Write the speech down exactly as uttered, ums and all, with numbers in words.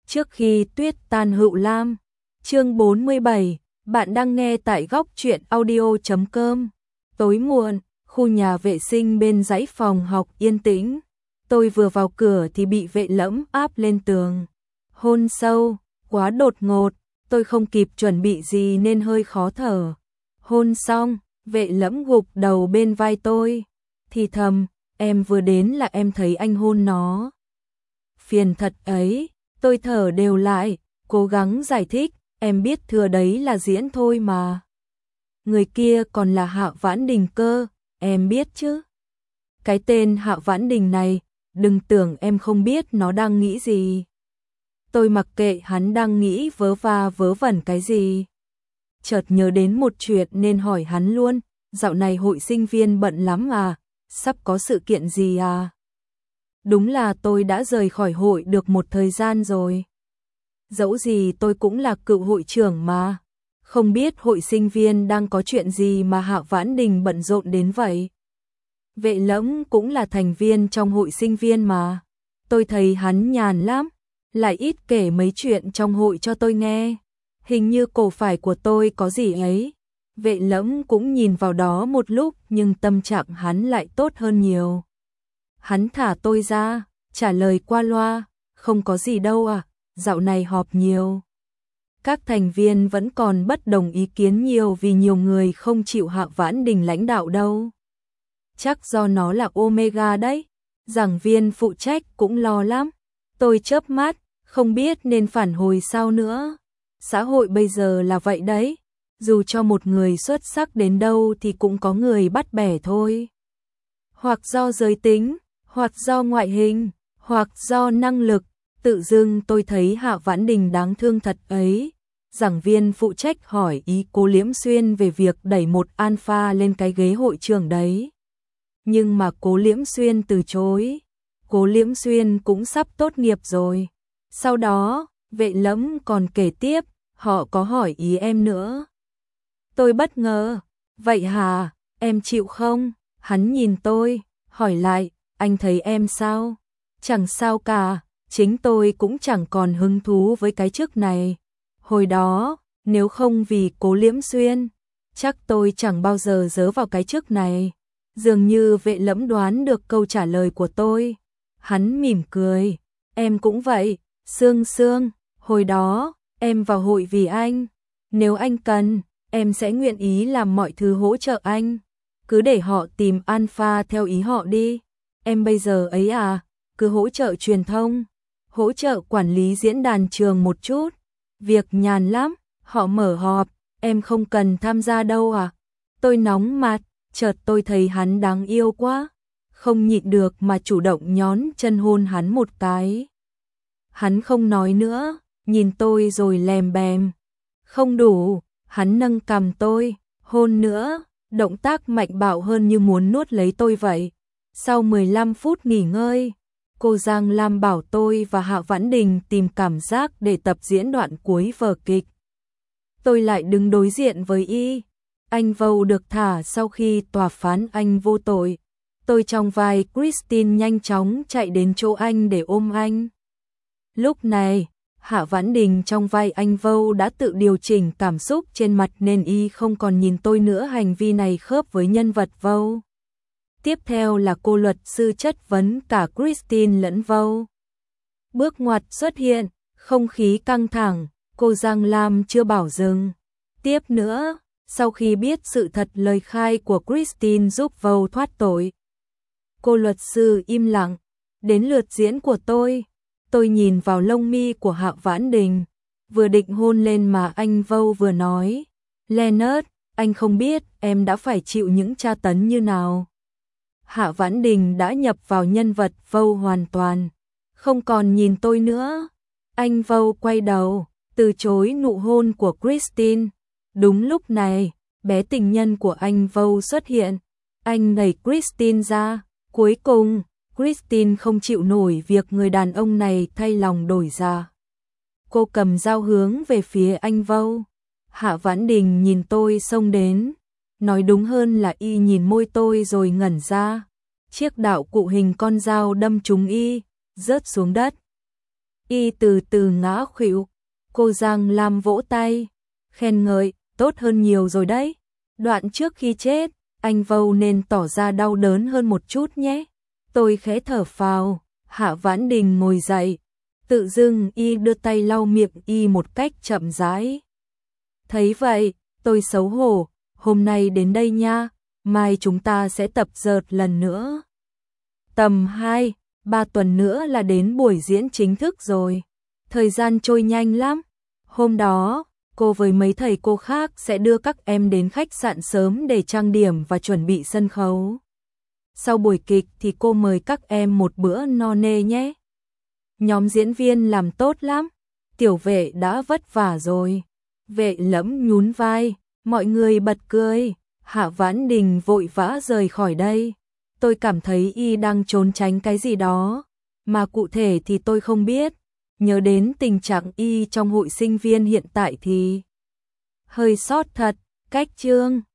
Trước khi tuyết tan Hựu Lam, chương bốn mươi bảy, bạn đang nghe tại góc truyện audio chấm com. Tối muộn, khu nhà vệ sinh bên dãy phòng học yên tĩnh. Tôi vừa vào cửa thì bị Vệ Lẫm áp lên tường. Hôn sâu, quá đột ngột, tôi không kịp chuẩn bị gì nên hơi khó thở. Hôn xong, Vệ Lẫm gục đầu bên vai tôi, thì thầm, em vừa đến là em thấy anh hôn nó. Phiền thật ấy, tôi thở đều lại, cố gắng giải thích, em biết thừa đấy là diễn thôi mà. Người kia còn là Hạ Vãn Đình cơ, em biết chứ. Cái tên Hạ Vãn Đình này, đừng tưởng em không biết nó đang nghĩ gì. Tôi mặc kệ hắn đang nghĩ vớ va vớ vẩn cái gì. Chợt nhớ đến một chuyện nên hỏi hắn luôn, dạo này hội sinh viên bận lắm à, sắp có sự kiện gì à? Đúng là tôi đã rời khỏi hội được một thời gian rồi. Dẫu gì tôi cũng là cựu hội trưởng mà. Không biết hội sinh viên đang có chuyện gì mà Hạ Vãn Đình bận rộn đến vậy. Vệ Lẫm cũng là thành viên trong hội sinh viên mà. Tôi thấy hắn nhàn lắm, lại ít kể mấy chuyện trong hội cho tôi nghe. Hình như cổ phải của tôi có gì ấy. Vệ Lẫm cũng nhìn vào đó một lúc nhưng tâm trạng hắn lại tốt hơn nhiều. Hắn thả tôi ra, trả lời qua loa, không có gì đâu à, dạo này họp nhiều. Các thành viên vẫn còn bất đồng ý kiến nhiều vì nhiều người không chịu Hạ Vãn Đình lãnh đạo đâu. Chắc do nó là Omega đấy, giảng viên phụ trách cũng lo lắm. Tôi chớp mắt, không biết nên phản hồi sao nữa. Xã hội bây giờ là vậy đấy, dù cho một người xuất sắc đến đâu thì cũng có người bắt bẻ thôi. Hoặc do giới tính, hoặc do ngoại hình, hoặc do năng lực, tự dưng tôi thấy Hạ Vãn Đình đáng thương thật ấy. Giảng viên phụ trách hỏi ý Cố Liễm Xuyên về việc đẩy một alpha lên cái ghế hội trưởng đấy. Nhưng mà Cố Liễm Xuyên từ chối. Cố Liễm Xuyên cũng sắp tốt nghiệp rồi. Sau đó, Vệ Lẫm còn kể tiếp, họ có hỏi ý em nữa. Tôi bất ngờ, vậy hả, em chịu không? Hắn nhìn tôi, hỏi lại, anh thấy em sao? Chẳng sao cả, chính tôi cũng chẳng còn hứng thú với cái chức này. Hồi đó, nếu không vì Cố Liễm Xuyên, chắc tôi chẳng bao giờ dớ vào cái chức này. Dường như Vệ Lẫm đoán được câu trả lời của tôi. Hắn mỉm cười, em cũng vậy, Sương Sương, hồi đó, em vào hội vì anh. Nếu anh cần, em sẽ nguyện ý làm mọi thứ hỗ trợ anh. Cứ để họ tìm alpha theo ý họ đi. Em bây giờ ấy à, cứ hỗ trợ truyền thông, hỗ trợ quản lý diễn đàn trường một chút. Việc nhàn lắm, họ mở họp, em không cần tham gia đâu à. Tôi nóng mặt, chợt tôi thấy hắn đáng yêu quá. Không nhịn được mà chủ động nhón chân hôn hắn một cái. Hắn không nói nữa, nhìn tôi rồi lèm bèm. Không đủ, hắn nâng cằm tôi, hôn nữa, động tác mạnh bạo hơn như muốn nuốt lấy tôi vậy. Sau mười lăm phút nghỉ ngơi, cô Giang Lam bảo tôi và Hạ Vãn Đình tìm cảm giác để tập diễn đoạn cuối vở kịch. Tôi lại đứng đối diện với y. Anh Vâu được thả sau khi tòa phán anh vô tội. Tôi trong vai Christine nhanh chóng chạy đến chỗ anh để ôm anh. Lúc này, Hạ Vãn Đình trong vai anh Vâu đã tự điều chỉnh cảm xúc trên mặt nên y không còn nhìn tôi nữa, hành vi này khớp với nhân vật Vâu. Tiếp theo là cô luật sư chất vấn cả Christine lẫn Vâu. Bước ngoặt xuất hiện, không khí căng thẳng, cô Giang Lam chưa bảo dừng. Tiếp nữa, sau khi biết sự thật lời khai của Christine giúp Vâu thoát tội, cô luật sư im lặng. Đến lượt diễn của tôi, tôi nhìn vào lông mi của Hạ Vãn Đình, vừa định hôn lên mà anh Vâu vừa nói, Leonard, anh không biết em đã phải chịu những tra tấn như nào. Hạ Vãn Đình đã nhập vào nhân vật Vâu hoàn toàn, không còn nhìn tôi nữa. Anh Vâu quay đầu, từ chối nụ hôn của Christine. Đúng lúc này, bé tình nhân của anh Vâu xuất hiện. Anh đẩy Christine ra. Cuối cùng, Christine không chịu nổi việc người đàn ông này thay lòng đổi dạ. Cô cầm dao hướng về phía anh Vâu. Hạ Vãn Đình nhìn tôi xông đến. Nói đúng hơn là y nhìn môi tôi rồi ngẩn ra. Chiếc đạo cụ hình con dao đâm trúng y, rớt xuống đất. Y từ từ ngã khuỵu. Cô Giang Lam vỗ tay, khen ngợi, tốt hơn nhiều rồi đấy. Đoạn trước khi chết, anh Vâu nên tỏ ra đau đớn hơn một chút nhé. Tôi khẽ thở phào. Hạ Vãn Đình ngồi dậy, tự dưng Y đưa tay lau miệng Y một cách chậm rãi. Thấy vậy, tôi xấu hổ, hôm nay đến đây nha, mai chúng ta sẽ tập dượt lần nữa. Tầm hai, ba tuần nữa là đến buổi diễn chính thức rồi. Thời gian trôi nhanh lắm. Hôm đó, cô với mấy thầy cô khác sẽ đưa các em đến khách sạn sớm để trang điểm và chuẩn bị sân khấu. Sau buổi kịch thì cô mời các em một bữa no nê nhé. Nhóm diễn viên làm tốt lắm. Tiểu Vệ đã vất vả rồi. Vệ Lẫm nhún vai, mọi người bật cười. Hạ Vãn Đình vội vã rời khỏi đây. Tôi cảm thấy Y đang trốn tránh cái gì đó, mà cụ thể thì tôi không biết. Nhớ đến tình trạng Y trong hội sinh viên hiện tại thì hơi sót thật. Cách chương